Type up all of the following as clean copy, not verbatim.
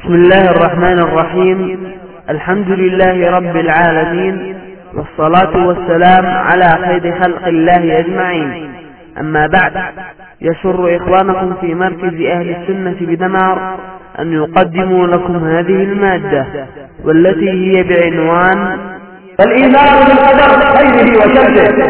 بسم الله الرحمن الرحيم. الحمد لله رب العالمين، والصلاة والسلام على خير خلق الله أجمعين. أما بعد، يسر إخوانكم في مركز أهل السنة بدمار أن يقدموا لكم هذه المادة، والتي هي بعنوان الإيمان بالقدر خيره وشره.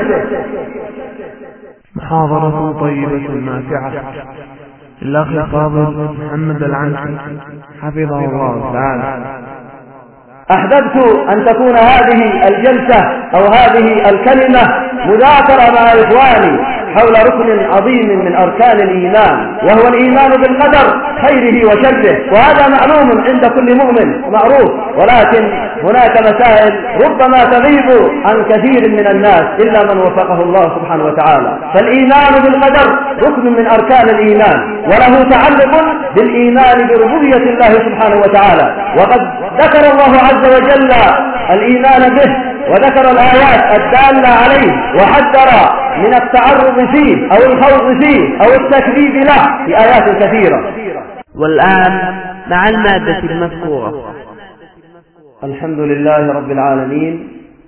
محاضرة طيبة نافعة الأخ الفاضل محمد العنسي حفظه الله تعالى. أحببت أن تكون هذه الجلسة أو هذه الكلمة مذاكرة مع إخواني حول ركن عظيم من أركان الإيمان، وهو الإيمان بالقدر خيره وشره. وهذا معلوم عند كل مؤمن معروف، ولكن هناك مسائل ربما تغيب عن كثير من الناس إلا من وفقه الله سبحانه وتعالى. فالإيمان بالقدر ركن من أركان الإيمان، وله تعلق بالإيمان بربوبية الله سبحانه وتعالى. وقد ذكر الله عز وجل الإيمان به، وذكر الآيات الدالة عليه، وحذر من التعرض فيه أو الخوض فيه أو التكذيب له في آيات كثيرة. والآن مع المادة المذكورة. الحمد لله رب العالمين،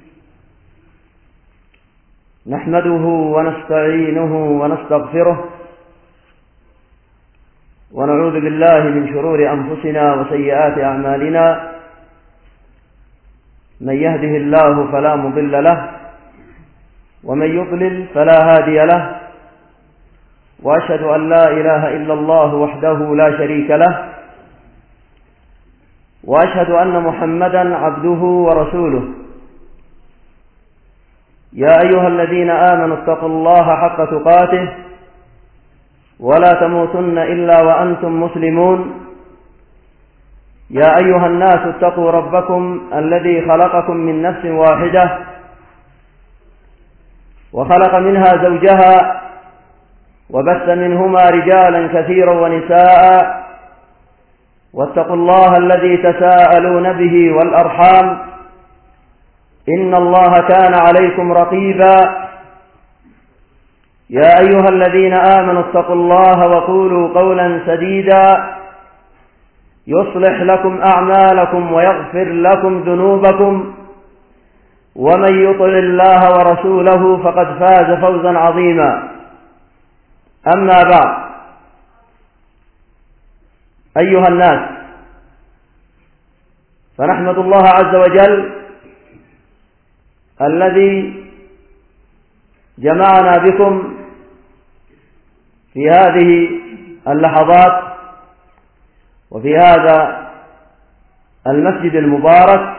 نحمده ونستعينه ونستغفره، ونعوذ بالله من شرور أنفسنا وسيئات أعمالنا. من يهده الله فلا مضل له، ومن يضلل فلا هادي له، وأشهد أن لا إله إلا الله وحده لا شريك له، وأشهد أن محمدا عبده ورسوله. يا أيها الذين آمنوا اتقوا الله حق تقاته، ولا تموتن إلا وأنتم مسلمون. يا أيها الناس اتقوا ربكم الذي خلقكم من نفس واحدة، وخلق منها زوجها، وبث منهما رجالا كثيرا ونساء. واتقوا الله الذي تساءلون به والأرحام، إن الله كان عليكم رقيبا. يا أيها الذين آمنوا اتقوا الله وقولوا قولا سديدا يصلح لكم أعمالكم ويغفر لكم ذنوبكم، ومن يطع الله ورسوله فقد فاز فوزا عظيما. أما بعد، أيها الناس، فنحمد الله عز وجل الذي جمعنا بكم في هذه اللحظات وفي هذا المسجد المبارك،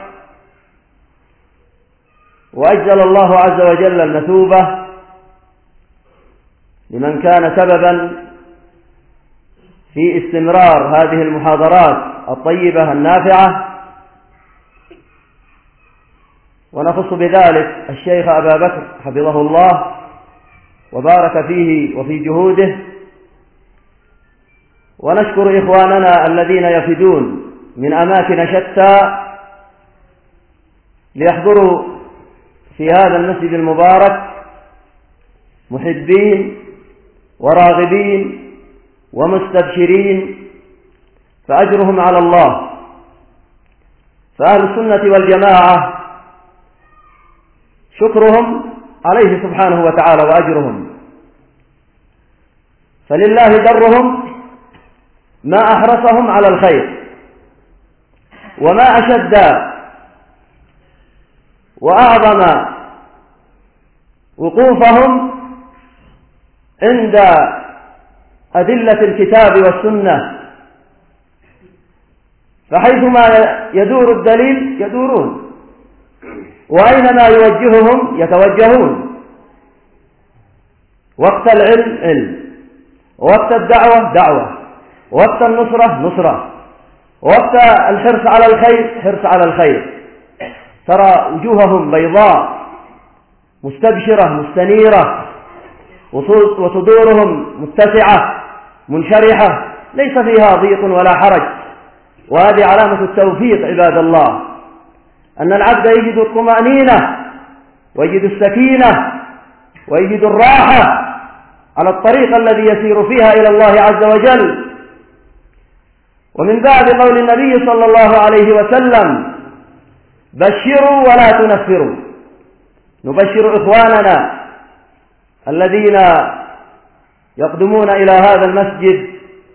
وأجزل الله عز وجل المثوبة لمن كان سببا في استمرار هذه المحاضرات الطيبة النافعة. ونخص بذلك الشيخ أبا بكر حفظه الله وبارك فيه وفي جهوده، ونشكر إخواننا الذين يفدون من أماكن شتى ليحضروا في هذا المسجد المبارك محبين وراغبين ومستبشرين، فأجرهم على الله. فأهل السنة والجماعة شكرهم عليه سبحانه وتعالى وأجرهم، فلله درهم ما أحرصهم على الخير، وما أشد وأعظم وقوفهم عند أدلة الكتاب والسنة، فحيثما يدور الدليل يدورون، وأينما يوجههم يتوجهون. وقت العلم علم، وقت الدعوة دعوة، وقت النصرة نصرة، وقت الحرص على الخير حرص على الخير. ترى وجوههم بيضاء مستبشرة مستنيرة، وصدورهم متسعة منشرحة، ليس فيها ضيق ولا حرج. وهذه علامة التوفيق عباد الله، أن العبد يجد الطمأنينة ويجد السكينة ويجد الراحة على الطريق الذي يسير فيها إلى الله عز وجل. ومن باب قول النبي صلى الله عليه وسلم: بشروا ولا تنفروا. نبشر إخواننا الذين يقدمون إلى هذا المسجد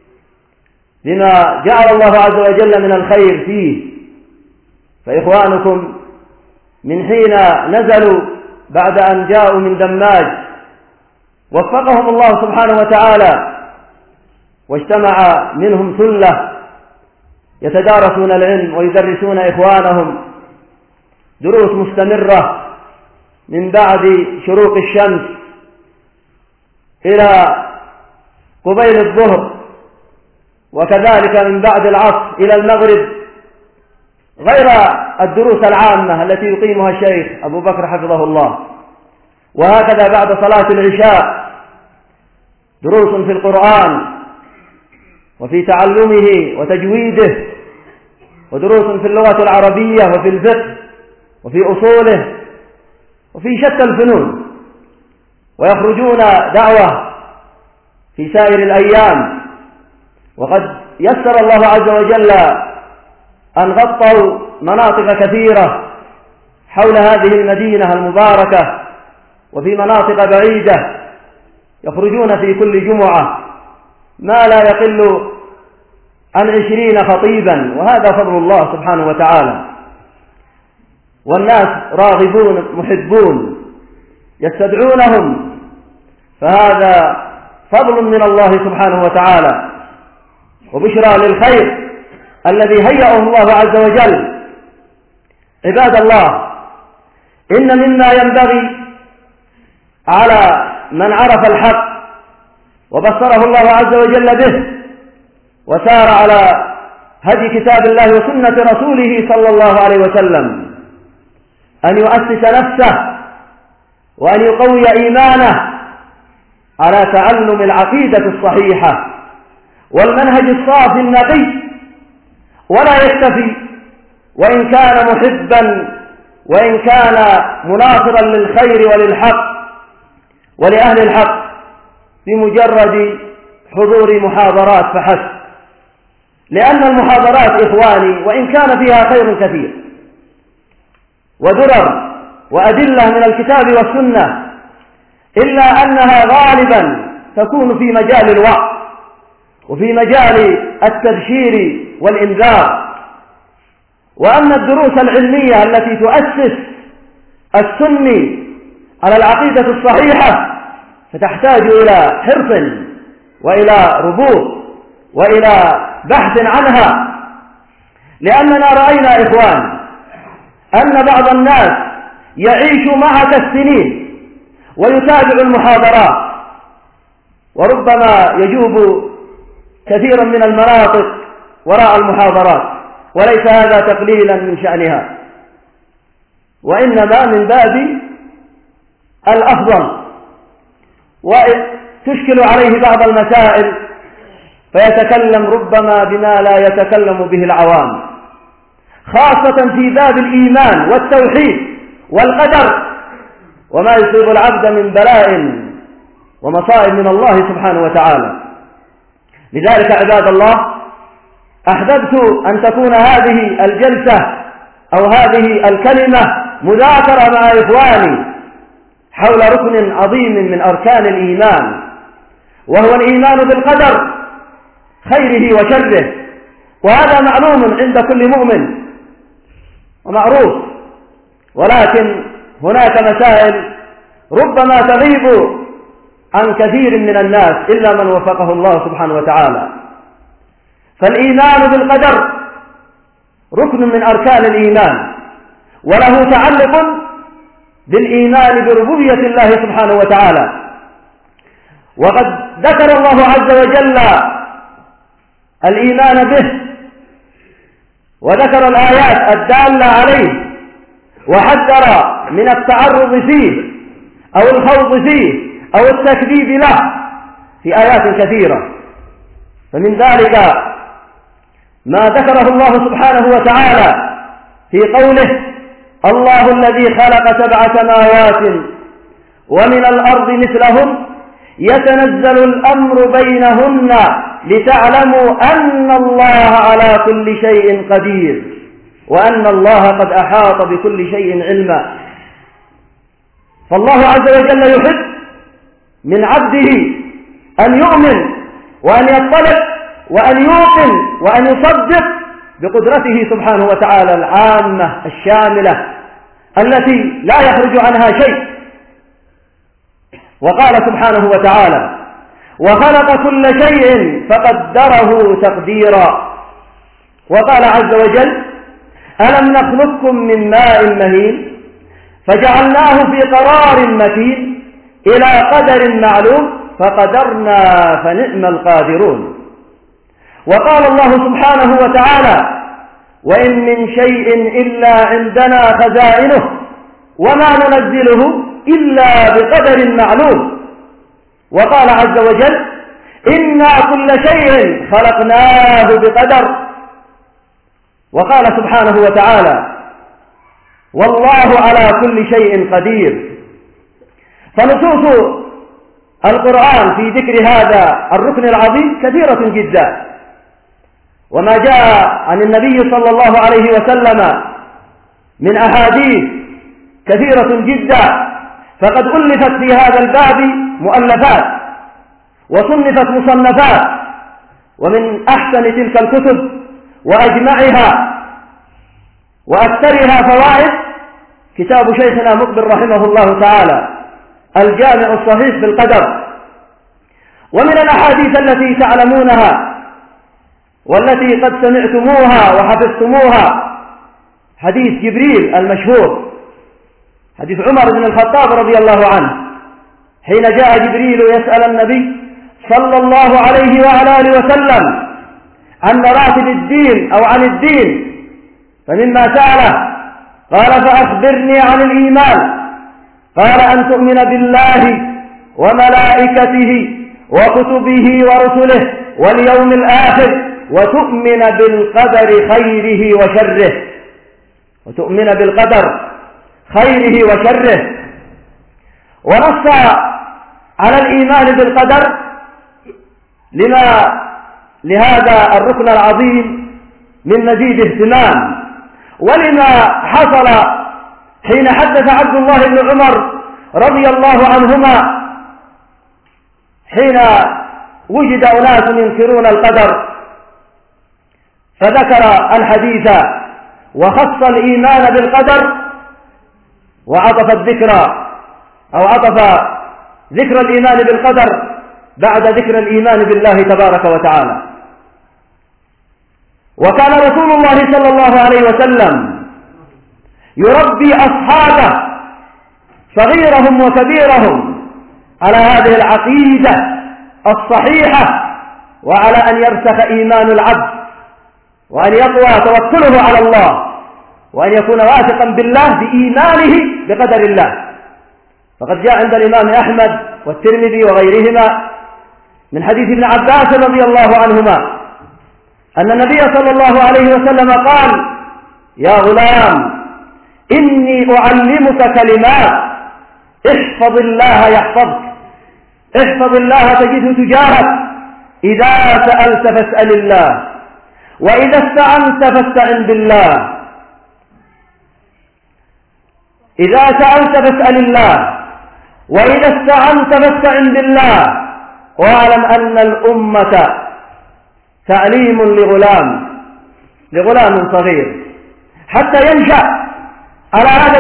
بما جعل الله عز وجل من الخير فيه، فإخوانكم من حين نزلوا بعد أن جاءوا من دماج وفقهم الله سبحانه وتعالى، واجتمع منهم ثلة يتدارسون العلم ويدرسون إخوانهم دروس مستمرة من بعد شروق الشمس إلى قبيل الظهر، وكذلك من بعد العصر إلى المغرب، غير الدروس العامة التي يقيمها الشيخ أبو بكر حفظه الله. وهكذا بعد صلاة العشاء دروس في القرآن وفي تعلمه وتجويده، ودروس في اللغة العربية وفي الفقه وفي أصوله وفي شتى الفنون، ويخرجون دعوة في سائر الأيام. وقد يسر الله عز وجل أن غطوا مناطق كثيرة حول هذه المدينة المباركة، وفي مناطق بعيدة يخرجون في كل جمعة ما لا يقل عن 20 خطيبا، وهذا فضل الله سبحانه وتعالى. والناس راغبون محبون يستدعونهم، فهذا فضل من الله سبحانه وتعالى وبشرى للخير الذي هيأه الله عز وجل. عباد الله، إن مما ينبغي على من عرف الحق وبصره الله عز وجل به وسار على هدي كتاب الله وسنة رسوله صلى الله عليه وسلم أن يؤسس نفسه وأن يقوي إيمانه على تعلم العقيدة الصحيحة والمنهج الصافي النقي، ولا يكتفي وإن كان محبا وإن كان مناصرا للخير وللحق ولأهل الحق بمجرد حضور محاضرات فحسب، لأن المحاضرات إخواني وإن كان فيها خير كثير ودرر وأدلة من الكتاب والسنة، إلا أنها غالبا تكون في مجال الوعظ وفي مجال التبشير والإنذار. وأما الدروس العلمية التي تؤسس السني على العقيدة الصحيحة فتحتاج إلى حرص وإلى ربوط وإلى بحث عنها، لأننا رأينا إخوان أن بعض الناس يعيش معك السنين ويتابع المحاضرات، وربما يجوب كثيرا من المناطق وراء المحاضرات، وليس هذا تقليلا من شأنها، وإنما من باب الأفضل، وتشكل عليه بعض المسائل فيتكلم ربما بما لا يتكلم به العوام، خاصة في باب الإيمان والتوحيد والقدر وما يصيب العبد من بلاء ومصائب من الله سبحانه وتعالى. لذلك عباد الله، أحببت أن تكون هذه الجلسة أو هذه الكلمة مذاكرة مع إخواني حول ركن عظيم من أركان الإيمان، وهو الإيمان بالقدر خيره وشره، وهذا معلوم عند كل مؤمن ومعروف، ولكن هناك مسائل ربما تغيب عن كثير من الناس إلا من وفقه الله سبحانه وتعالى. فالإيمان بالقدر ركن من أركان الإيمان، وله تعلق بالإيمان بربوبية الله سبحانه وتعالى. وقد ذكر الله عز وجل الإيمان به وذكر الآيات الدالة عليه، وحذر من التعرض فيه أو الخوض فيه أو التكذيب له في آيات كثيرة. فمن ذلك ما ذكره الله سبحانه وتعالى في قوله: الله الذي خلق 7 سماوات ومن الأرض مثلهن يتنزل الأمر بينهن لتعلموا أن الله على كل شيء قدير وأن الله قد أحاط بكل شيء علما. فالله عز وجل يحب من عبده أن يؤمن وأن يطلع وأن يوقن وأن يصدق بقدرته سبحانه وتعالى العامة الشاملة التي لا يخرج عنها شيء. وقال سبحانه وتعالى: وخلق كل شيء فقدره تقديرا. وقال عز وجل: ألم نخلقكم من ماء مهين فجعلناه في قرار مكين إلى قدر معلوم فقدرنا فنعم القادرون. وقال الله سبحانه وتعالى: وإن من شيء إلا عندنا خزائنه وما ننزله إلا بقدر معلوم. وقال عز وجل: إنا كل شيء خلقناه بقدر. وقال سبحانه وتعالى: والله على كل شيء قدير. فنصوص القرآن في ذكر هذا الركن العظيم كثيرة جدا، وما جاء عن النبي صلى الله عليه وسلم من أحاديث كثيرة جدا، فقد ألفت في هذا الباب مؤلفات وصنفت مصنفات، ومن أحسن تلك الكتب وأجمعها وأكثرها فوائد كتاب شيخنا مقبل رحمه الله تعالى الجامع الصحيح في القدر. ومن الأحاديث التي تعلمونها والتي قد سمعتموها وحفظتموها حديث جبريل المشهور، حديث عمر بن الخطاب رضي الله عنه حين جاء جبريل يسأل النبي صلى الله عليه وعلى آله وسلم عن مراتب الدين أو عن الدين، فمما سأله قال: فأخبرني عن الإيمان. قال: أن تؤمن بالله وملائكته وكتبه ورسله واليوم الآخر وتؤمن بالقدر خيره وشره. وتؤمن بالقدر خيره وشره. ونص على الإيمان بالقدر لهذا الركن العظيم من مزيد اهتمام، ولما حصل حين حدث عبد الله بن عمر رضي الله عنهما حين وجد أناس ينكرون القدر، فذكر الحديث وخص الإيمان بالقدر وعطف الذكر أو عطف ذكر الإيمان بالقدر بعد ذكر الإيمان بالله تبارك وتعالى. وكان رسول الله صلى الله عليه وسلم يربي أصحابه صغيرهم وكبيرهم على هذه العقيدة الصحيحة، وعلى أن يرسخ إيمان العبد وأن يقوى توكله على الله وأن يكون واثقا بالله بإيمانه بقدر الله. فقد جاء عند الإمام أحمد والترمذي وغيرهما من حديث ابن عباس رضي الله عنهما أن النبي صلى الله عليه وسلم قال: يا غلام إني أعلمك كلمات احفظ الله يحفظك، احفظ الله تجده تجاهك، إذا سألت فاسأل الله، وإذا استعنت فاستعن بالله. إذا سألت فاسأل الله، وإذا استعنت فاستعن بالله. واعلم أن الأمة تعليم لغلام صغير حتى ينشأ على هذا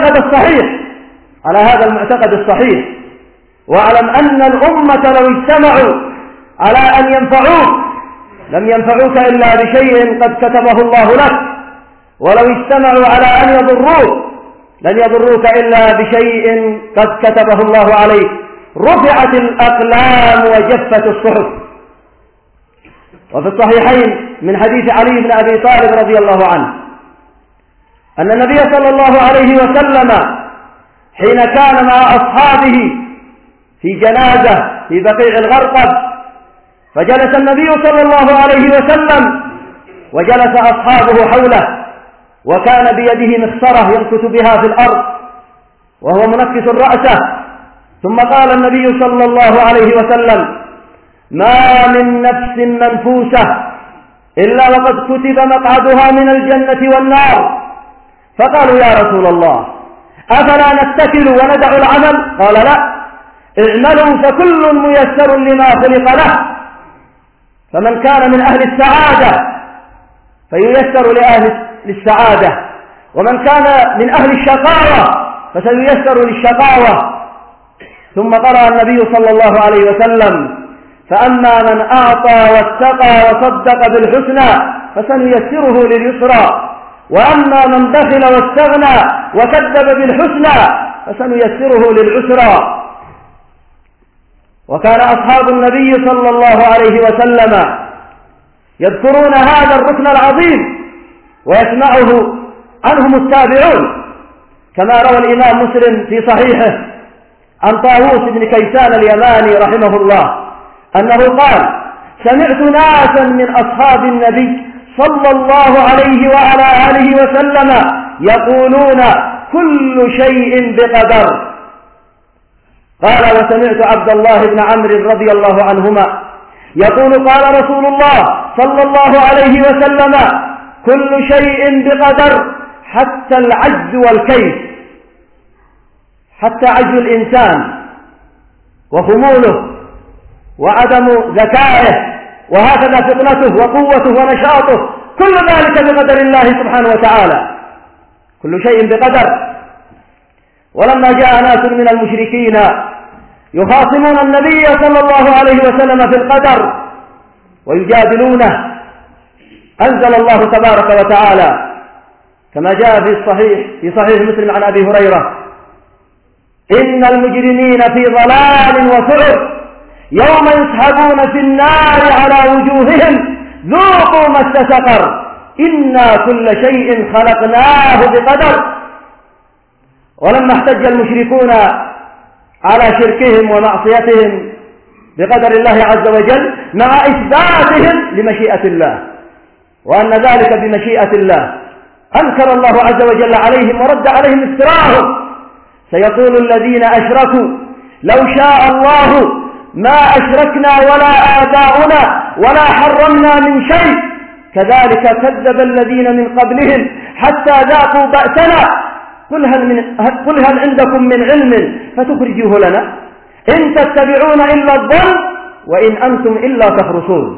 المعتقد الصحيح، واعلم أن الأمة لو اجتمعوا على أن ينفعوك لم ينفعوك إلا بشيء قد كتبه الله لك، ولو اجتمعوا على أن يضروك لن يضروك إلا بشيء قد كتبه الله عليك. رفعت الأقلام وجفت الصحف. وفي الصحيحين من حديث علي بن أبي طالب رضي الله عنه أن النبي صلى الله عليه وسلم حين كان مع أصحابه في جنازة في بقيع الغرقد، فجلس النبي صلى الله عليه وسلم وجلس أصحابه حوله، وكان بيده مخصرة ينكت بها في الأرض وهو منكس رأسه. ثم قال النبي صلى الله عليه وسلم: ما من نفس منفوسة إلا وقد كتب مقعدها من الجنة والنار. فقالوا يا رسول الله أفلا نتكل وندع العمل؟ قال لا، اعملوا فكل ميسر لما خلق له، فمن كان من أهل السعادة فييسر للسعادة، ومن كان من أهل الشقاوة فسييسر للشقاوة. ثم قرأ النبي صلى الله عليه وسلم فأما من أعطى واتقى وصدق بالحسنى فسنيسره لليسرى، وأما من بخل واستغنى وكذب بالحسنى فسنيسره للعسرى. وكان أصحاب النبي صلى الله عليه وسلم يذكرون هذا الركن العظيم ويسمعه عنهم التابعون، كما روى الإمام مسلم في صحيحه عن طاووس بن كيسان اليماني رحمه الله أنه قال سمعت ناسا من أصحاب النبي صلى الله عليه وعلى آله وسلم يقولون كل شيء بقدر. قال وسمعت عبد الله بن عمرو رضي الله عنهما يقول قال رسول الله صلى الله عليه وسلم كل شيء بقدر حتى العجز والكيس، حتى عجز الإنسان وخموله وعدم ذكائه وهكذا فطنته وقوته ونشاطه، كل ذلك بقدر الله سبحانه وتعالى، كل شيء بقدر. ولما جاء ناس من المشركين يخاصمون النبي صلى الله عليه وسلم في القدر ويجادلونه، أنزل الله تبارك وتعالى كما جاء في صحيح مسلم عن أبي هريرة إن المجرمين في ضلال وسعر يوم يسحبون في النار على وجوههم ذوقوا مس سقر إنا كل شيء خلقناه بقدر. ولما احتج المشركون على شركهم ومعصيتهم بقدر الله عز وجل مع إثباتهم لمشيئة الله وأن ذلك بمشيئة الله، أنكر الله عز وجل عليهم ورد عليهم افتراءهم. سيقول الذين أشركوا لو شاء الله ما أشركنا ولا آباؤنا ولا حرمنا من شيء كذلك كذب الذين من قبلهم حتى ذاقوا بأسنا قل هل عندكم من علم فتخرجوه لنا إن تتبعون إلا الظن وإن أنتم إلا تخرصون.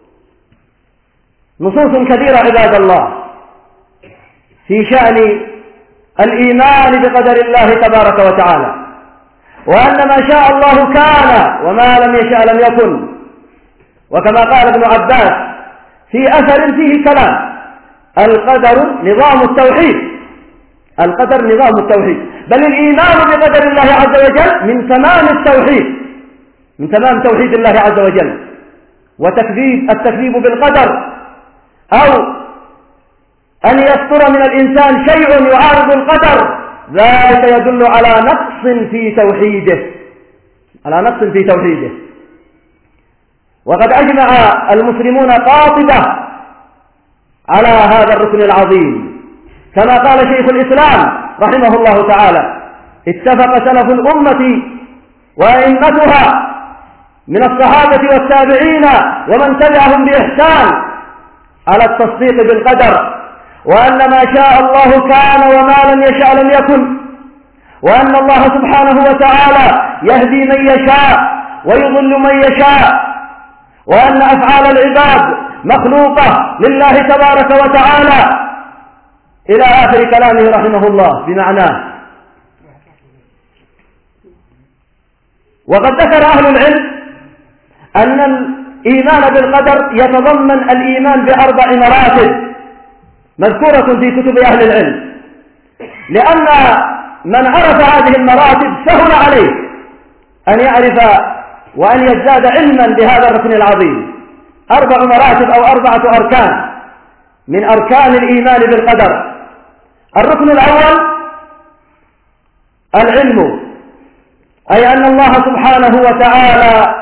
نصوص كثيرة عباد الله في شأن الإيمان بقدر الله تبارك وتعالى، وأن ما شاء الله كان وما لم يشاء لم يكن. وكما قال ابن عباس في أثر فيه كلام القدر نظام التوحيد، القدر نظام التوحيد، بل الإيمان بقدر الله عز وجل من تمام التوحيد، من تمام توحيد الله عز وجل. التكذيب بالقدر أو أن يصدر من الإنسان شيء يعارض القدر ذلك يدل على نقص في توحيده، على نقص في توحيده. وقد أجمع المسلمون قاطبة على هذا الركن العظيم، كما قال شيخ الإسلام رحمه الله تعالى اتفق سلف الأمة وأئمتها من الصحابة والتابعين ومن تبعهم بإحسان على التصديق بالقدر، وأن ما شاء الله كان وما لم يشاء لم يكن، وأن الله سبحانه وتعالى يهدي من يشاء ويضل من يشاء، وأن أفعال العباد مخلوقة لله تبارك وتعالى إلى آخر كلامه رحمه الله بمعناه. وقد ذكر أهل العلم أن الإيمان بالقدر يتضمن الإيمان بأربع مراتب مذكورة في كتب أهل العلم، لأن من عرف هذه المراتب سهل عليه أن يعرف وأن يزداد علما بهذا الركن العظيم. 4 مراتب أو 4 أركان من أركان الإيمان بالقدر. الركن الأول العلم، أي أن الله سبحانه وتعالى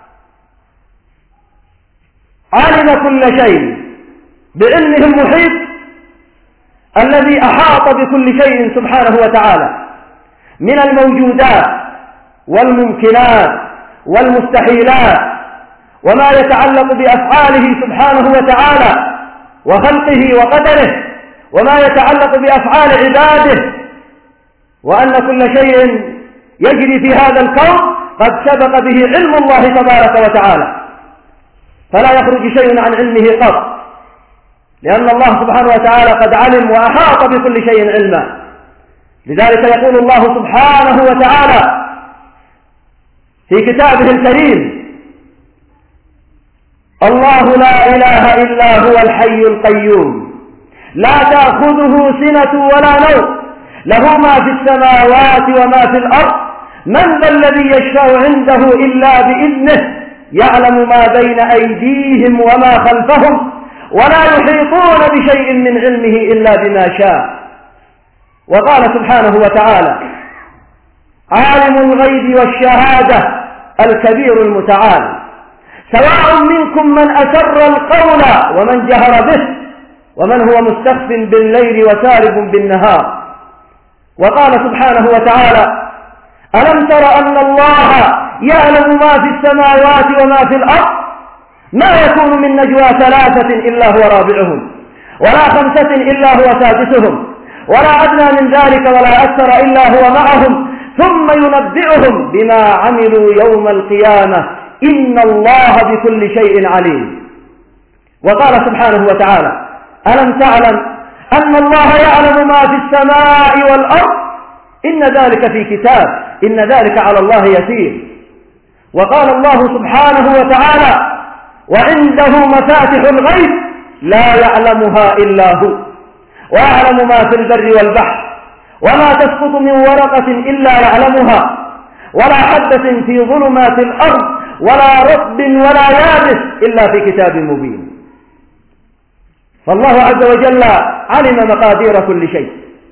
علم كل شيء بعلمه المحيط الذي أحاط بكل شيء سبحانه وتعالى من الموجودات والممكنات والمستحيلات وما يتعلق بأفعاله سبحانه وتعالى وخلقه وقدره، وما يتعلق بأفعال عباده، وأن كل شيء يجري في هذا الكون قد سبق به علم الله تبارك وتعالى، فلا يخرج شيء عن علمه قط، لأن الله سبحانه وتعالى قد علم وأحاط بكل شيء علما. لذلك يقول الله سبحانه وتعالى في كتابه الكريم: الله لا إله إلا هو الحي القيوم لا تأخذه سنة ولا نوم له ما في السماوات وما في الأرض من ذا الذي يشفع عنده إلا بإذنه يعلم ما بين أيديهم وما خلفهم ولا يحيطون بشيء من علمه إلا بما شاء. وقال سبحانه وتعالى: عالم الغيب والشهادة الكبير المتعال سواء منكم من أسر القول ومن جهر به ومن هو مستخف بالليل وسارب بالنهار. وقال سبحانه وتعالى: ألم تر أن الله يعلم ما في السماوات وما في الأرض ما يكون من نجوى ثلاثة إلا هو رابعهم ولا خمسة إلا هو سادسهم ولا أدنى من ذلك ولا أكثر إلا هو معهم ثم ينبئهم بما عملوا يوم القيامة إن الله بكل شيء عليم. وقال سبحانه وتعالى: ألم تعلم أن الله يعلم ما في السماء والأرض إن ذلك في كتاب إن ذلك على الله يسير. وقال الله سبحانه وتعالى: وعنده مفاتح الغيب لا يعلمها إلا هو ويعلم ما في البر والبحر وما تسقط من ورقة إلا يعلمها ولا حبة في ظلمات الأرض ولا رطب ولا يابس إلا في كتاب مبين. فالله عز وجل علم مقادير كل شيء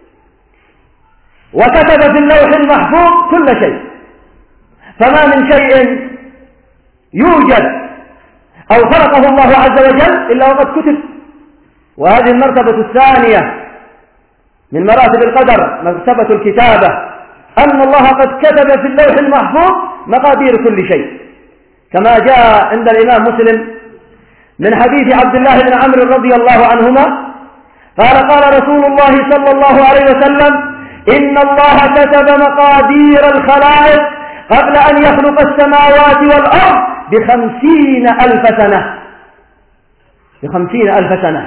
وكتب في اللوح المحفوظ كل شيء، فما من شيء يوجد أو خلقه الله عز وجل إلا وقد كتب. وهذه المرتبة الثانية من مراتب القدر مرتبة الكتابة، أن الله قد كتب في اللوح المحفوظ مقادير كل شيء، كما جاء عند الإمام مسلم من حديث عبد الله بن عمرو رضي الله عنهما قال: قال رسول الله صلى الله عليه وسلم: إن الله كتب مقادير الخلائق قبل أن يخلق السماوات والأرض 50,000 سنة. 50,000 سنة.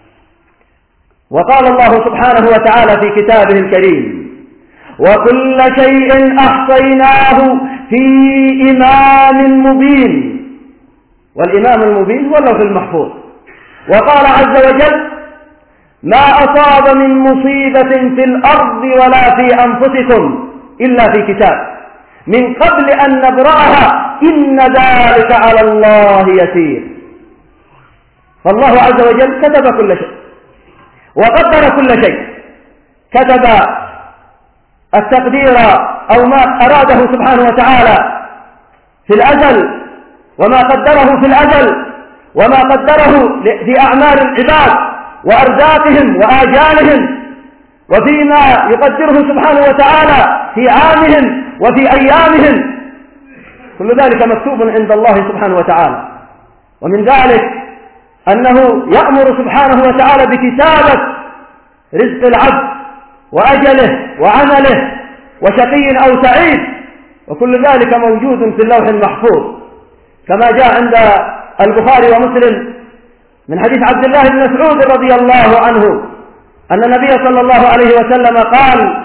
وقال الله سبحانه وتعالى في كتابه الكريم: وكل شيء أحصيناه في إمام مبين. والإمام المبين هو اللوح المحفوظ. وقال عز وجل: ما أصاب من مصيبة في الأرض ولا في أنفسكم إلا في كتاب من قبل أن نبرأها إن ذلك على الله يسير. فالله عز وجل كتب كل شيء وقدر كل شيء، كتب التقدير أو ما أراده سبحانه وتعالى في الأزل وما قدره في الأزل وما قدره في أعمال العباد وأرزاقهم وآجالهم وفيما يقدره سبحانه وتعالى في عامهم وفي أيامهم، كل ذلك مكتوب عند الله سبحانه وتعالى. ومن ذلك أنه يأمر سبحانه وتعالى بكتابة رزق العبد وأجله وعمله وشقي أو سعيد، وكل ذلك موجود في اللوح المحفوظ، كما جاء عند البخاري ومسلم من حديث عبد الله بن مسعود رضي الله عنه أن النبي صلى الله عليه وسلم قال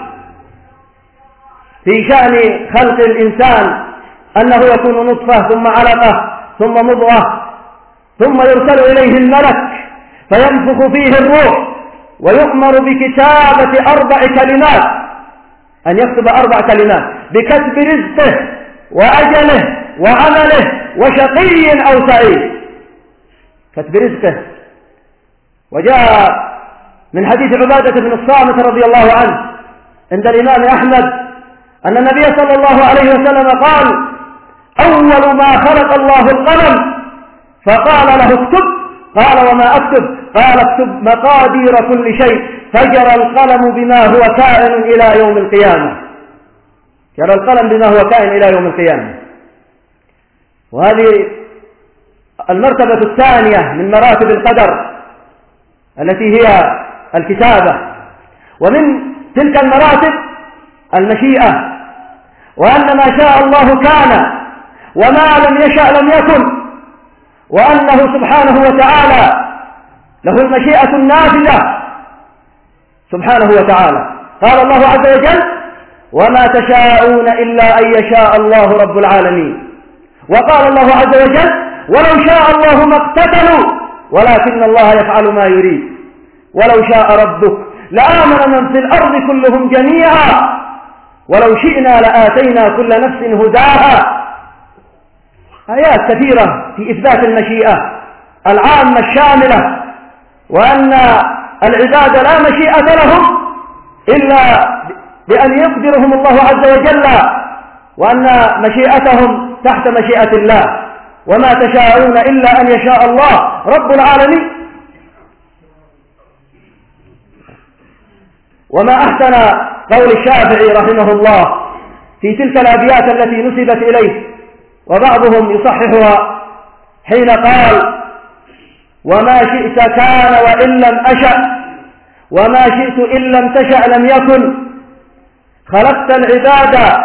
في شأن خلق الإنسان أنه يكون نطفة ثم علقة ثم مضغة ثم يرسل إليه الملك فينفخ فيه الروح ويؤمر بكتابة 4 كلمات، أن يكتب 4 كلمات بكتب رزقه وأجله وعمله وشقي أو سعيد، كتب رزقه. وجاء من حديث عبادة بن الصامت رضي الله عنه عند الإمام أحمد أن النبي صلى الله عليه وسلم قال: أول ما خلق الله القلم فقال له اكتب، قال: وما أكتب؟ قال: اكتب مقادير كل شيء، فجرى القلم بما هو كائن إلى يوم القيامة. جرى القلم بما هو كائن إلى يوم القيامة. وهذه المرتبة الثانية من مراتب القدر التي هي الكتابة. ومن تلك المراتب المشيئة، وأن ما شاء الله كان وما لم يشأ لم يكن، وأنه سبحانه وتعالى له المشيئة النافذة سبحانه وتعالى. قال الله عز وجل: وما تشاءون إلا أن يشاء الله رب العالمين. وقال الله عز وجل: ولو شاء الله ما اقتتلوا ولكن الله يفعل ما يريد. ولو شاء ربك لآمن من في الأرض كلهم جميعا ولو شئنا لآتينا كل نفس هداها. آيات كثيرة في إثبات المشيئة العامة الشاملة، وأن العباد لا مشيئة لهم إلا بأن يقدرهم الله عز وجل، وأن مشيئتهم تحت مشيئة الله. وما تشاءون إلا أن يشاء الله رب العالمين. وما أحسن قول الشافعي رحمه الله في تلك الأبيات التي نسبت إليه، وبعضهم يصححها، حين قال: وما شئت كان وإن لم أشأ، وما شئت إن لم تشأ لم يكن، خلقت العباد.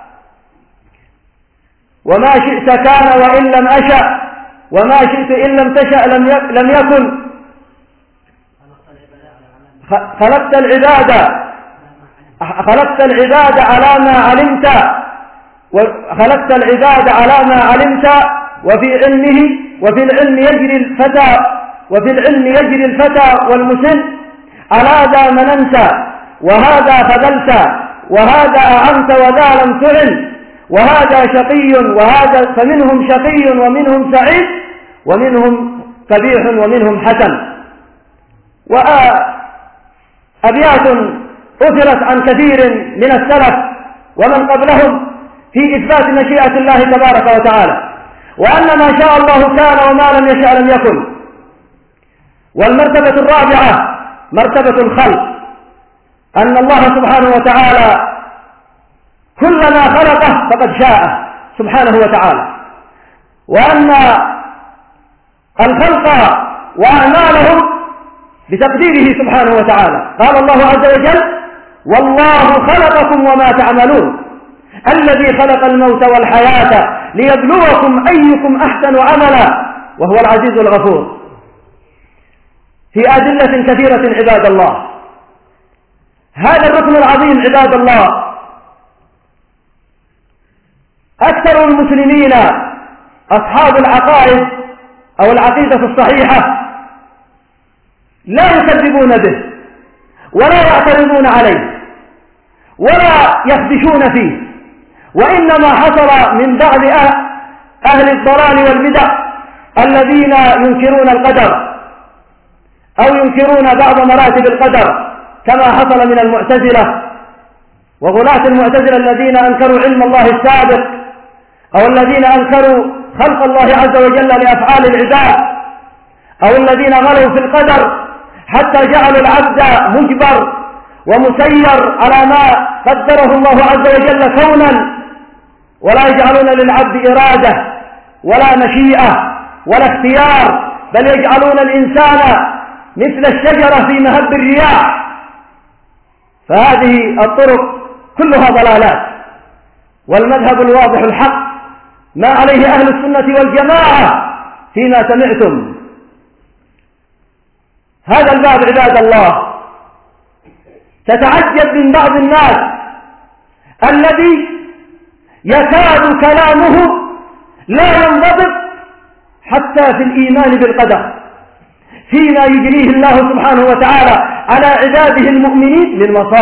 وما شئت كان وإن لم أشأ، وما شئت إن لم تشأ لم يكن، خلقت العباد على ما علمت، وخلقت العباد على ما علمت، وفي العلم يجري الفتى والمسن، على ذا مننت وهذا خذلت، وهذا أعنت وذا لم تعن، وهذا شقي وهذا، فمنهم شقي ومنهم سعيد، ومنهم قبيح ومنهم حسن. وأبيات أثرت عن كثير من السلف ومن قبلهم في إثبات مشيئة الله تبارك وتعالى، وأن ما شاء الله كان وما لم يشأ لم يكن. والمرتبة الرابعة مرتبة الخلق، أن الله سبحانه وتعالى كل ما خلقه فقد شاءه سبحانه وتعالى، وأن الخلق وأعمالهم بتقديره سبحانه وتعالى. قال الله عز وجل: والله خلقكم وما تعملون، الذي خلق الموت والحياة ليبلوكم أيكم أحسن عملا وهو العزيز الغفور. في أدلة كثيرة عباد الله. هذا الركن العظيم عباد الله، أكثر المسلمين أصحاب العقائد أو العقيدة الصحيحة لا يكذبون به ولا يعترضون عليه ولا يخدشون فيه، وإنما حصل من بعض أهل الضلال والبدع الذين ينكرون القدر أو ينكرون بعض مراتب القدر، كما حصل من المعتزلة وغلاة المعتزلة الذين أنكروا علم الله السابق، أو الذين أنكروا خلق الله عز وجل لأفعال العباد، أو الذين غلوا في القدر حتى جعلوا العبد مجبر ومسير على ما قدره الله عز وجل كونا، ولا يجعلون للعبد إرادة ولا مشيئة ولا اختيار، بل يجعلون الإنسان مثل الشجرة في مهب الرياح. فهذه الطرق كلها ضلالات، والمذهب الواضح الحق ما عليه أهل السنة والجماعة فيما سمعتم. هذا الباب عباد الله تتعجب من بعض الناس الذي يكاد كلامه لا ينضبط حتى في الإيمان بالقدر فيما يجريه الله سبحانه وتعالى على عباده المؤمنين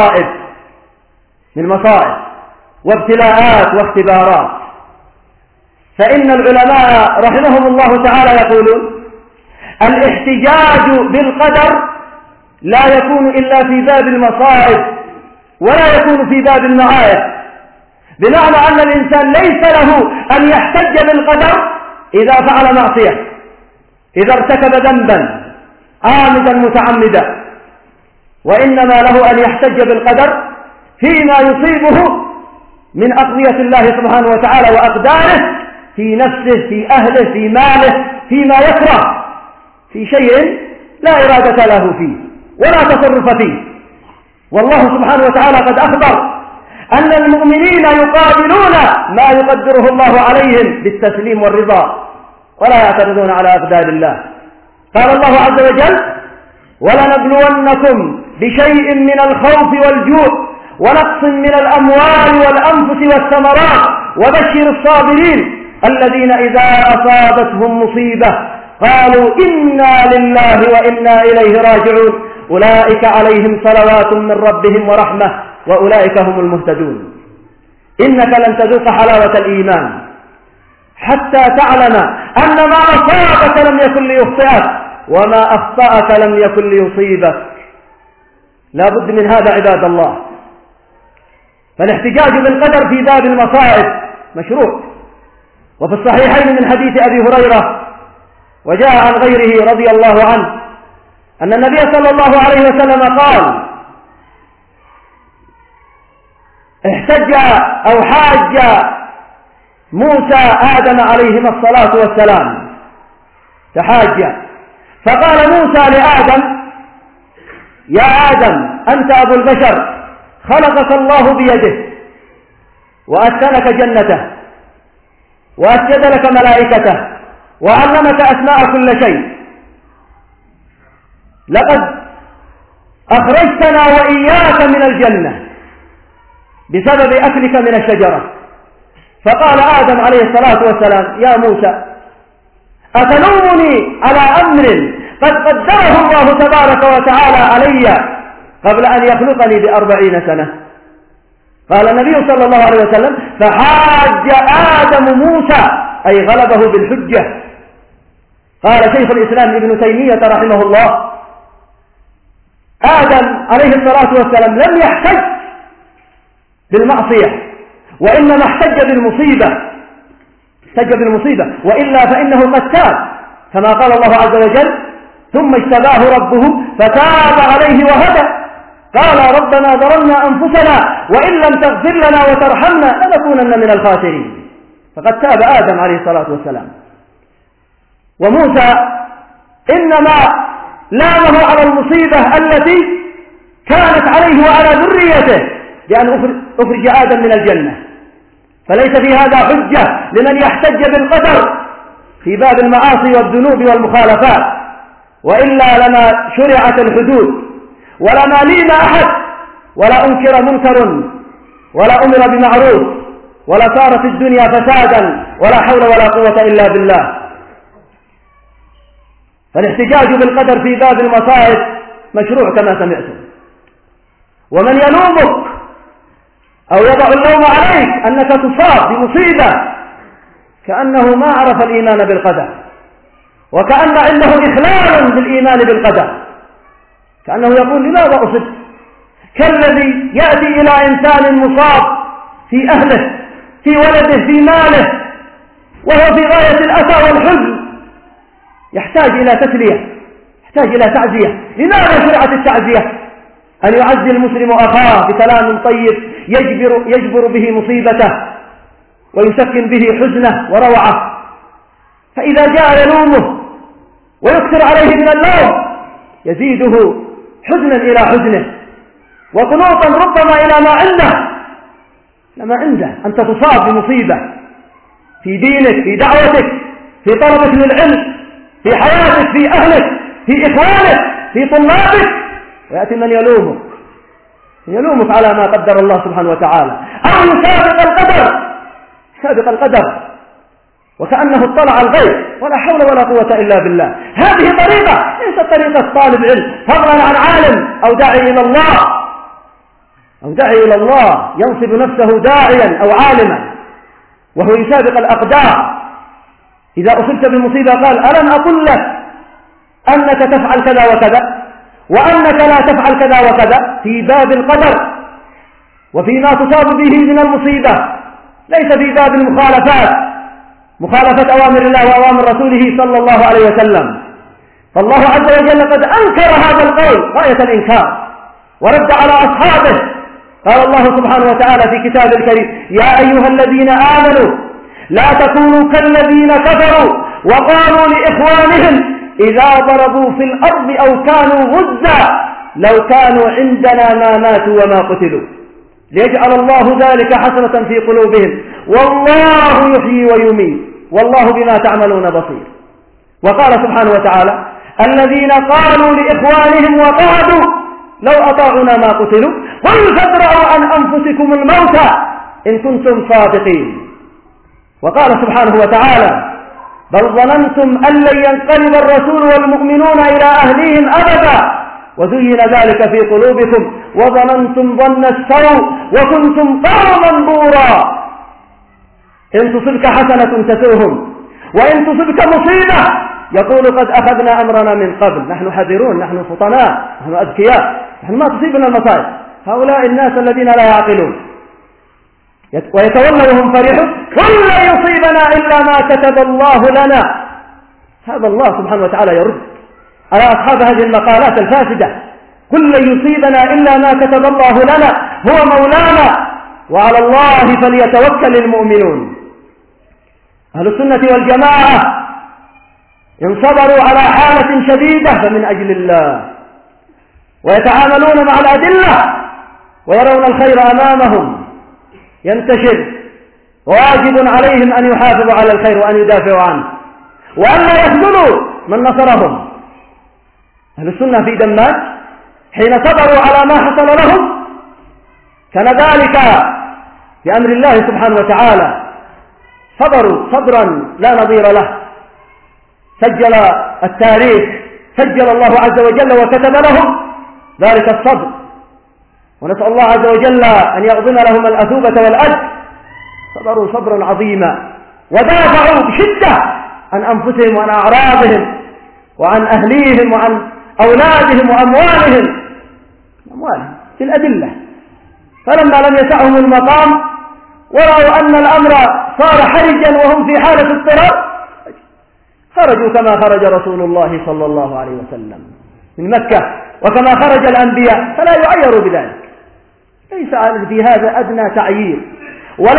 من مصائب وابتلاءات واختبارات. فإن العلماء رحمهم الله تعالى يقولون: الاحتجاج بالقدر لا يكون إلا في باب المصائب ولا يكون في باب المعايب، بمعنى أن الإنسان ليس له أن يحتج بالقدر إذا فعل معصية، إذا ارتكب ذنبا عامدا متعمدا، وإنما له أن يحتج بالقدر فيما يصيبه من أقضية الله سبحانه وتعالى وأقداره في نفسه، في أهله، في ماله، فيما يكره، في شيء لا إرادة له فيه ولا تصرف فيه. والله سبحانه وتعالى قد أخبر أن المؤمنين يقابلون ما يقدره الله عليهم بالتسليم والرضا ولا يعترضون على أقدار الله. قال الله عز وجل: ولنبلونكم بشيء من الخوف والجوع ونقص من الأموال والأنفس والثمرات وبشر الصابرين الذين إذا أصابتهم مصيبة قالوا إنا لله وإنا إليه راجعون أولئك عليهم صلوات من ربهم ورحمة وأولئك هم المهتدون. إنك لن تذوق حلاوة الإيمان حتى تعلم أن ما أصابك لم يكن ليخطئك وما أخطأك لم يكن ليصيبك. لا بد من هذا عباد الله. فالاحتجاج بالقدر في باب المصائب مشروع، وفي الصحيحين من حديث أبي هريرة وجاء عن غيره رضي الله عنه أن النبي صلى الله عليه وسلم قال: احتج أو حاج موسى آدم عليهما الصلاة والسلام، تحاج، فقال موسى لآدم: يا آدم أنت أبو البشر، خلقك الله بيده وأسكنك جنته وأسجد لك ملائكته وعلمك أسماء كل شيء، لقد أخرجتنا وإياك من الجنة بسبب أكلك من الشجرة. فقال آدم عليه الصلاة والسلام: يا موسى أتلومني على أمر قد قدره الله تبارك وتعالى علي قبل أن يخلقني ب40 سنة؟ قال النبي صلى الله عليه وسلم: فحاج آدم موسى، أي غلبه بالحجة. قال شيخ الإسلام ابن تيمية رحمه الله: آدم عليه الصلاة والسلام لم يحتج بالمعصية وإنما احتج بالمصيبة، وإلا فإنه قد تاب، كما قال الله عز وجل: ثم اجتباه ربه فتاب عليه وهدى. قال: ربنا ظلمنا أنفسنا وإن لم تغفر لنا وترحمنا لنكونن من الخاسرين. فقد تاب آدم عليه الصلاة والسلام. وموسى إنما لامه على المصيبة التي كانت عليه وعلى ذريته بأن أخرج آدم من الجنة، فليس في هذا حجة لمن يحتج بالقدر في باب المعاصي والذنوب والمخالفات، وإلا لما شرعت الحدود ولما لين أحد ولا أنكر منكر ولا أمر بمعروف ولا صارت الدنيا فسادا ولا حول ولا قوة إلا بالله. فالاحتجاج بالقدر في باب المصائب مشروع كما سمعتم. ومن يلومك أو يضع اللوم عليك أنك تصاب بمصيبة كأنه ما عرف الإيمان بالقدر، وكأن عنده إخلال بالإيمان بالقدر، كأنه يقول: لماذا أصبت؟ كالذي يأتي إلى إنسان مصاب في أهله في ولده في ماله وهو في غاية الأسى والحزن، يحتاج إلى تسلية، يحتاج إلى تعزية. لماذا شرعت التعزية؟ أن يعزي المسلم أخاه بكلام طيب يجبر به مصيبته ويسكن به حزنه وروعه. فإذا جاء يلومه ويكثر عليه من اللوم يزيده حزنا إلى حزنه وقنوطا ربما إلى ما عنده. أنت تصاب بمصيبة في دينك، في دعوتك، في طلبك للعلم، في حياتك، في أهلك، في إخوانك، في طلابك، ويأتي من يلومك على ما قدر الله سبحانه وتعالى، أو يسابق القدر وكأنه اطلع الغيب ولا حول ولا قوة إلا بالله. هذه طريقة ليست طريقة طالب علم، فضلا عن عالم أو داعي إلى الله ينصب نفسه داعيا أو عالما وهو يسابق الأقدار. إذا أصبت بالمصيبة قال: ألم أقل لك أنك تفعل كذا وكذا وأنك لا تفعل كذا وكذا؟ في باب القدر وفيما تصاب به من المصيبة، ليس في باب المخالفات، مخالفة أوامر الله وأوامر رسوله صلى الله عليه وسلم. فالله عز وجل قد أنكر هذا القول غاية الإنكار ورد على أصحابه. قال الله سبحانه وتعالى في كتابه الكريم: يا أيها الذين آمنوا لا تكونوا كالذين كفروا وقالوا لإخوانهم إذا ضربوا في الأرض أو كانوا غزا لو كانوا عندنا ما ماتوا وما قتلوا، ليجعل الله ذلك حسرة في قلوبهم، والله يحيي ويميت والله بما تعملون بصير. وقال سبحانه وتعالى الذين قالوا لإخوانهم وقعدوا لو أطاعنا ما قتلوا قل فادرءوا عن أنفسكم الموت إن كنتم صادقين. وقال سبحانه وتعالى بل ظننتم أن لن ينقلب الرسول والمؤمنون إلى أهليهم أبدا وزين ذلك في قلوبكم وظننتم ظن السوء وكنتم قوما بورا. إن تصبك حسنة تسؤهم وإن تصبك مصيبة يقول قد أخذنا أمرنا من قبل، نحن حذرون، نحن فطناء، نحن أذكياء، نحن ما تصيبنا المصائب. هؤلاء الناس الذين لا يعقلون ويتولوا وهم فرحون قل لا يصيبنا إلا ما كتب الله لنا. هذا الله سبحانه وتعالى يرد على أصحاب هذه المقالات الفاسدة، قل لن يصيبنا إلا ما كتب الله لنا هو مولانا وعلى الله فليتوكل المؤمنون. أهل السنة والجماعة إن صبروا على حالة شديدة فمن أجل الله، ويتعاملون مع الأدلة ويرون الخير أمامهم ينتشر، واجب عليهم أن يحافظوا على الخير وأن يدافعوا عنه وأن لا يخذلوا من نصرهم. أهل السنة في دماج حين صبروا على ما حصل لهم كان ذلك بأمر الله سبحانه وتعالى، صبروا صبرا لا نظير له، سجل التاريخ، سجل الله عز وجل وكتب لهم ذلك الصبر، ونسأل الله عز وجل أن يعظم لهم الأثوبة والأجر. صبروا صبرا عظيما ودافعوا بشدة عن أنفسهم وعن أعراضهم وعن أهليهم وعن أولادهم وأموالهم في الأدلة. فلما لم يسعهم المقام ورأوا أن الأمر صار حرجا وهم في حالة اضطراب خرجوا كما خرج رسول الله صلى الله عليه وسلم من مكة وكما خرج الأنبياء، فلا يعيروا بذلك، ليس في هذا أدنى تعيير ولا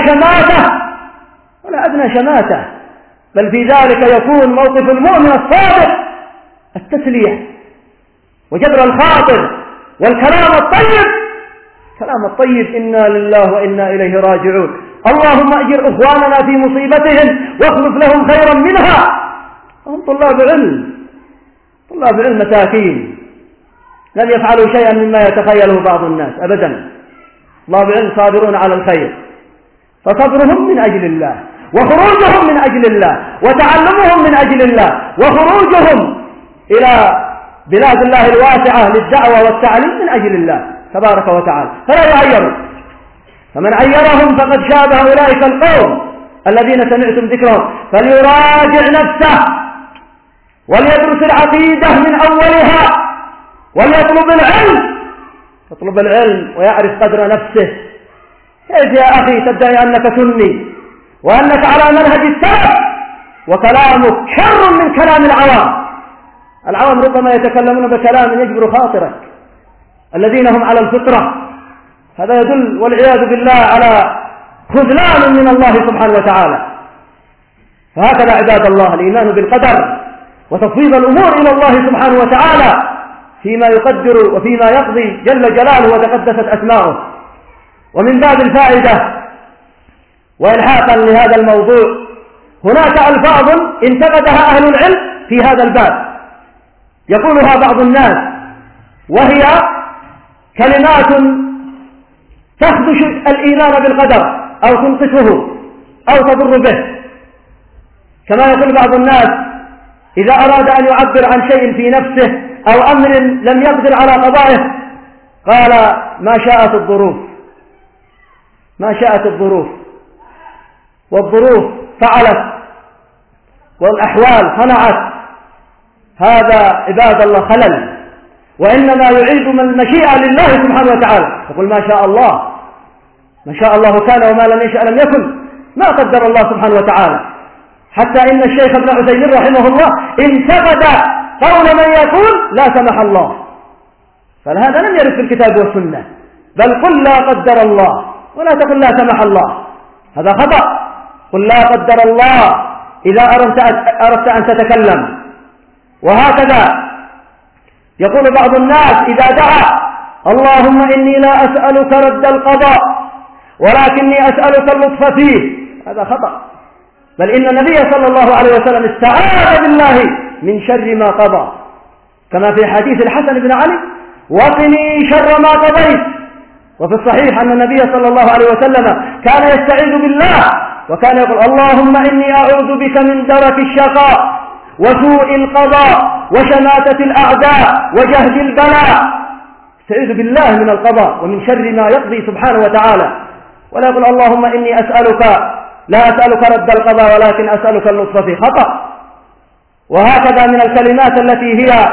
أدنى شماتة بل في ذلك يكون موقف المؤمن الصادق التسلية وجبر الخاطر والكلام الطيب. كلام الطيب إنا لله وإنا إليه راجعون، اللهم أجر إخواننا في مصيبتهم واخلف لهم خيرا منها. هم طلاب علم مساكين لم يفعلوا شيئا مما يتخيله بعض الناس أبدا. طلاب علم صابرون على الخير، فصبرهم من أجل الله وخروجهم من أجل الله وتعلمهم من أجل الله وخروجهم إلى بلاد الله الواسعة للدعوة والتعليم من أجل الله تبارك وتعالى، فلا يعيروا. فمن عيرهم فقد شابه أولئك القوم الذين سمعتم ذكرهم، فليراجع نفسه وليدرس العقيدة من أولها وليطلب العلم، يطلب العلم ويعرف قدر نفسه. كيف يا أخي تدعي أنك سني وأنك على منهج السلف وكلامك شر من كلام العوام؟ العوام ربما يتكلمون بكلام يجبر خاطرك، الذين هم على الفطرة. هذا يدل والعياذ بالله على خذلان من الله سبحانه وتعالى. فهكذا عباد الله الإيمان بالقدر وتفويض الأمور إلى الله سبحانه وتعالى فيما يقدر وفيما يقضي جل جلاله وتقدست أسماؤه. ومن باب الفائدة وإلحاقا لهذا الموضوع هناك ألفاظ انتقدها أهل العلم في هذا الباب يقولها بعض الناس، وهي كلمات تخدش الإيمان بالقدر أو تنقصه أو تضر به. كما يقول بعض الناس إذا أراد أن يعبر عن شيء في نفسه أو أمر لم يقدر على قضائه قال ما شاءت الظروف والظروف فعلت والأحوال صنعت. هذا عباد الله خلل، وإنما يعيد من المشيئة لله سبحانه وتعالى. يقول ما شاء الله كان وما لم يشأ لم يكن، ما قدر الله سبحانه وتعالى. حتى إن الشيخ ابن عثيمين رحمه الله انتقد قول من يقول لا سمح الله، فهذا لم يرد في الكتاب والسنة، بل قل لا قدر الله ولا تقل لا سمح الله، هذا خطأ. قل لا قدر الله إذا أردت أن تتكلم. وهكذا يقول بعض الناس إذا دعا: اللهم إني لا أسألك رد القضاء ولكني أسألك اللطف فيه. هذا خطأ، بل إن النبي صلى الله عليه وسلم استعاذ بالله من شر ما قضى، كما في حديث الحسن بن علي: وقني شر ما قضيت. وفي الصحيح أن النبي صلى الله عليه وسلم كان يستعيذ بالله وكان يقول: اللهم إني أعوذ بك من درك الشقاء وسوء القضاء وشماتة الأعداء وجهد البلاء. استعيذ بالله من القضاء ومن شر ما يقضي سبحانه وتعالى، ولا يقول: اللهم إني لا أسألك رد القضاء ولكن أسألك اللطف فيه. خطأ. وهكذا من الكلمات التي هي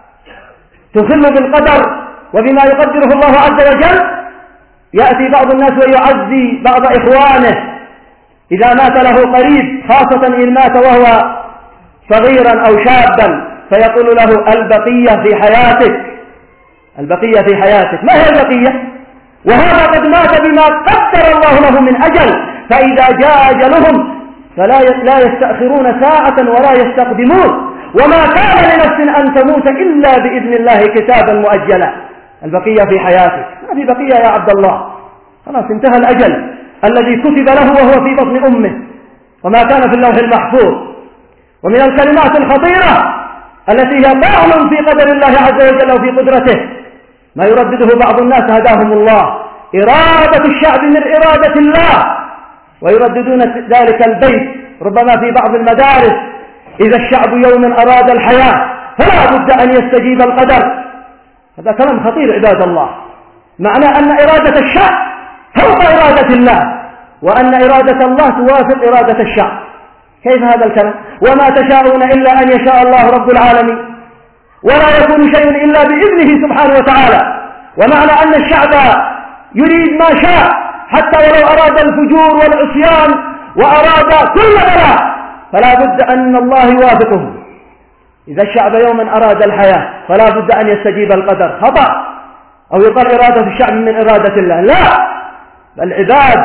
تخل بالقدر وبما يقدره الله عز وجل، يأتي بعض الناس ويعزي بعض إخوانه إذا مات له قريب، خاصة إن مات وهو صغيرا أو شابا، فيقول له: البقية في حياتك، البقية في حياتك. ما هي البقية؟ وهذا قد مات بما قدر الله له من أجل، فإذا جاء أجلهم فلا يستأخرون ساعة ولا يستقدمون، وما كان لنفس أن تموت إلا بإذن الله كتابا مؤجلا. البقية في حياتك، ما في بقية يا عبد الله، خلاص انتهى الأجل الذي كتب له وهو في بطن أمه وما كان في اللوح المحفوظ. ومن الكلمات الخطيرة التي هي طعن في قدر الله عز وجل وفي قدرته ما يردده بعض الناس هداهم الله: إرادة الشعب من إرادة الله. ويرددون ذلك البيت ربما في بعض المدارس: إذا الشعب يوما أراد الحياة فلا بد أن يستجيب القدر. هذا كلام خطير عباد الله، معنى أن إرادة الشعب فوق إرادة الله، وأن إرادة الله توافق إرادة الشعب. كيف هذا الكلام؟ وما تشاءون إلا أن يشاء الله رب العالمين، ولا يكون شيء إلا بإذنه سبحانه وتعالى. ومعنى أن الشعب يريد ما شاء حتى ولو أراد الفجور والعصيان وأراد كل بلاء فلا بد أن الله يوافقه. إذا الشعب يوما أراد الحياة فلا بد أن يستجيب القدر. خطأ أو يقال إرادة الشعب من إرادة الله، لا، بل العباد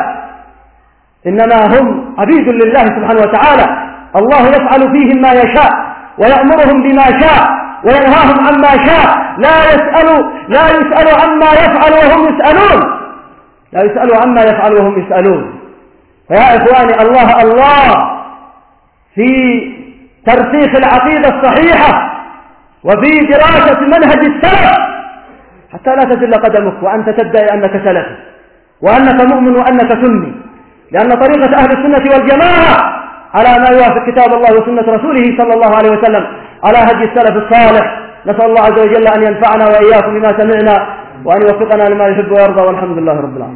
إنما هم عبيد لله سبحانه وتعالى. الله يفعل فيهم ما يشاء ويأمرهم بما شاء وينهاهم عما شاء، لا يسأل عما يفعل وهم يسألون، لا يسأل عما يفعل وهم يسألون. فيا إخواني، الله في ترسيخ العقيدة الصحيحة وفي دراسة منهج السلف حتى لا تزل قدمك وأنت تدعي أنك سلفي وأنك مؤمن وأنك سني، لأن طريقة أهل السنة والجماعة على ما يوافق كتاب الله وسنة رسوله صلى الله عليه وسلم، على هدي السلف الصالح. نسأل الله عز وجل أن ينفعنا وإياكم بما سمعنا وأن يوفقنا لما يحب ويرضى، والحمد لله رب العالمين.